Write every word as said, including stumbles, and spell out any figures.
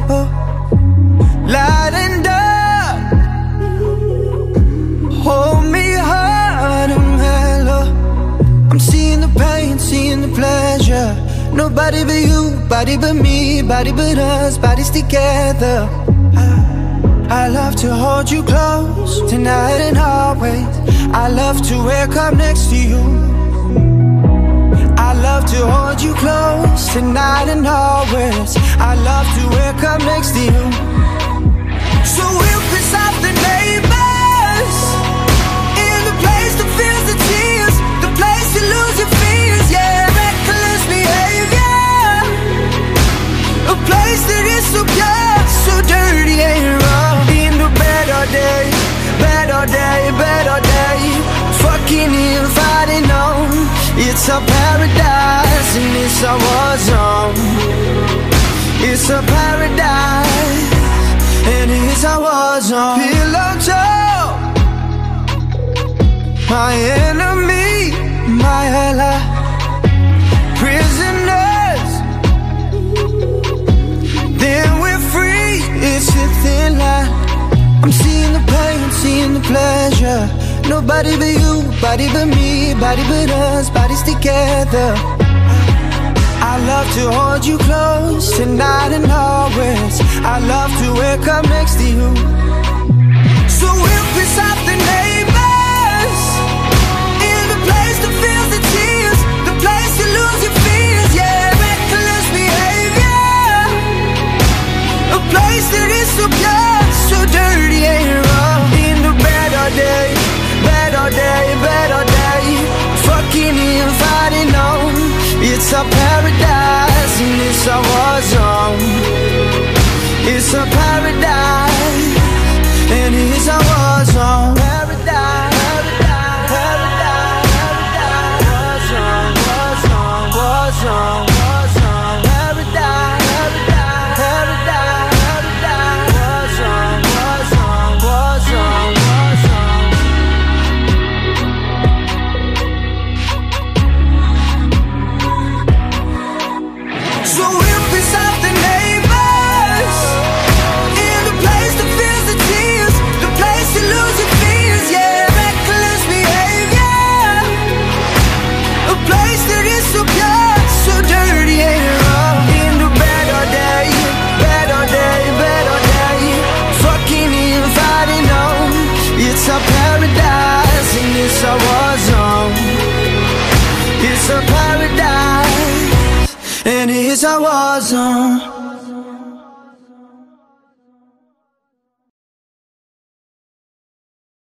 oh. Light and dark, hold me hard and mellow. I'm seeing the pain, seeing the pleasure. Nobody but you, body but me, body but us, bodies together. I, I love to hold you close, tonight and always. I love to wake up next to you. I love to hold you close, tonight and always. I love to wake up next to you. So we'll piss off the neighbors, in the place that feels the tears, the place you lose your fears, yeah, reckless behavior. A place that is so pure, so dirty and raw. In the better day, better day, better day. Fucking inviting on, it's a paradise and it's a war zone. It's a paradise and it's a war zone. Pillow talk, my enemy, my ally. Prisoners, then we're free, it's a thin line. I'm seeing the pain, seeing the pleasure. Nobody but you, body but me, body but us, bodies together. I love to hold you close, tonight and always. I love to wake up next to you. So we'll piss off the neighbors, in the place that feels the tears, the place you lose your fears, yeah, reckless behavior. A place that is so pure, so dirty and raw. In the better day, better day, better day. Fucking inviting on, it's a paradise and it's a war zone. It's a paradise and it's a war zone. Paradise, paradise, paradise, war zone, war zone, war zone, war zone. Paradise, paradise, paradise, paradise, war zone, war zone, war zone, war zone. So we'll piss off the neighbors, in the place that feels the tears, the place you lose your fears, yeah, reckless behavior. A place that is so pure, so dirty and raw. In the better day, better day, better day. Fucking inviting on, it's a paradise and it's a war zone. It's a paradise and it's a war zone.